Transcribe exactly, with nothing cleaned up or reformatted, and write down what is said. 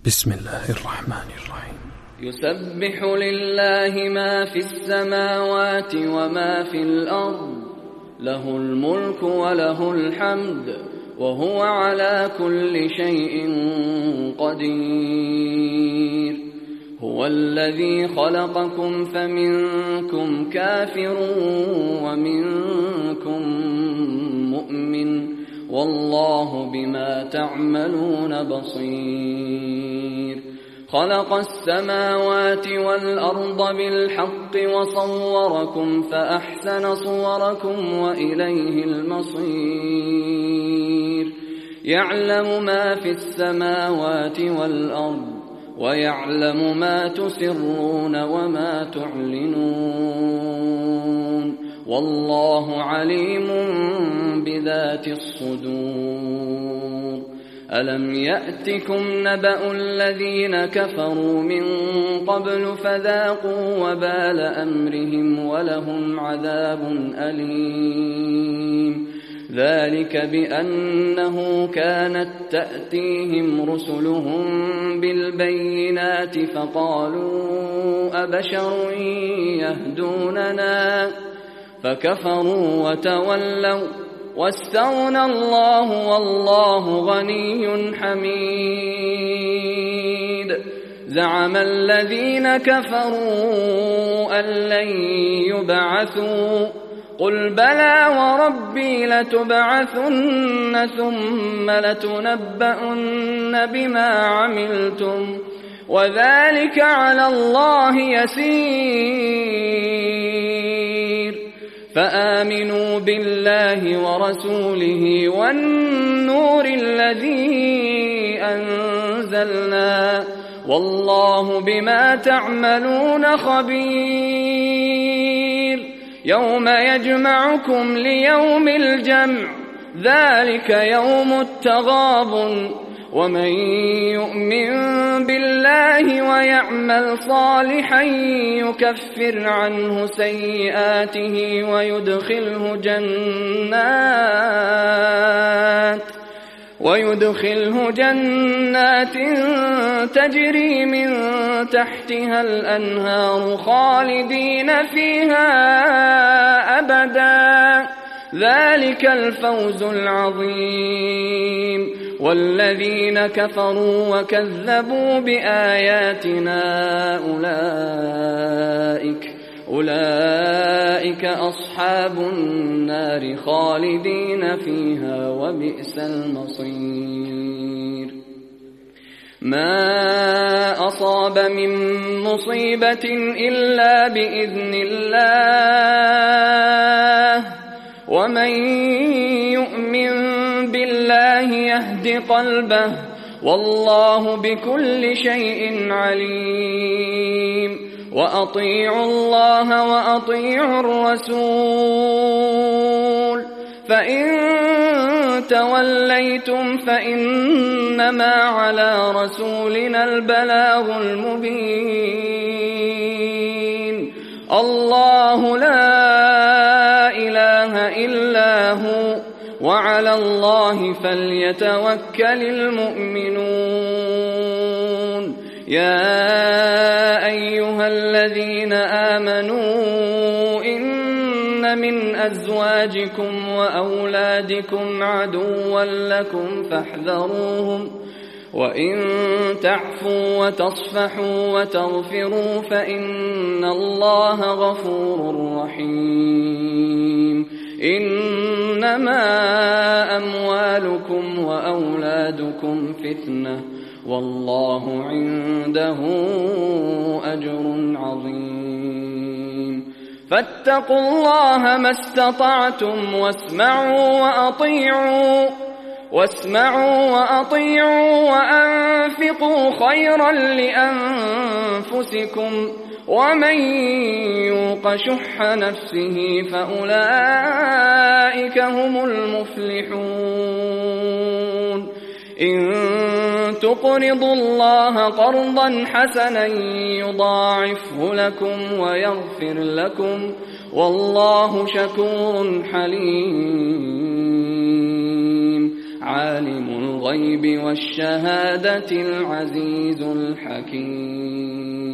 بسم الله الرحمن الرحيم. يسبح لله ما في السماوات وما في الأرض، له الملك وله الحمد، وهو على كل شيء قدير. هو الذي خلقكم فمنكم كافر ومنكم مؤمن، والله بما تعملون بصير. خلق السماوات والأرض بالحق وصوركم فأحسن صوركم وإليه المصير. يعلم ما في السماوات والأرض ويعلم ما تسرون وما تعلنون، والله عليم بذات الصدور. ألم يأتكم نبأ الذين كفروا من قبل فذاقوا وبال أمرهم ولهم عذاب أليم. ذلك بأنه كانت تأتيهم رسلهم بالبينات فقالوا أبشر يهدوننا فكفروا وتولوا واستغنى الله والله غني حميد. زعم الذين كفروا أن لن يبعثوا، قل بلى وربي لتبعثن ثم لتنبؤن بما عملتم وذلك على الله يسير. فآمنوا بالله ورسوله والنور الذي أنزلنا، والله بما تعملون خبير. يوم يجمعكم ليوم الجمع، ذلك يوم التغابن. ومن يؤمن بالله ويعمل صالحا يكفر عنه سيئاته ويدخله جنات ويدخله جنات تجري من تحتها الأنهار خالدين فيها أبدا، ذلك الفوز العظيم. والذين كفروا وكذبوا بآياتنا أولئك أولئك أصحاب النار خالدين فيها وبئس المصير. ما أصاب من مصيبة إلا بإذن الله، ومن يؤمن بالله يهد قلبه، والله بكل شيء عليم. وأطيعوا الله وأطيعوا الرسول، فإن توليتم فإنما على رسولنا البلاغ المبين. الله لا إله إلا هو، وعلى الله فليتوكل المؤمنون. يا أيها الذين آمنوا إن من أزواجكم وأولادكم عدوا لكم فاحذروهم، وإن تعفوا وتصفحوا وتغفروا فإن الله غفور رحيم. إنما أموالكم وأولادكم فتنة، والله عنده أجر عظيم. فاتقوا الله ما استطعتم واسمعوا وأطيعوا واسمعوا وأطيعوا وأنفقوا خيرا لأنفسكم، ومن يوق شح نفسه فأولئك هم المفلحون. إن تقرضوا الله قرضا حسنا يضاعفه لكم ويغفر لكم، والله شكور حليم. عالم الغيب والشهادة العزيز الحكيم.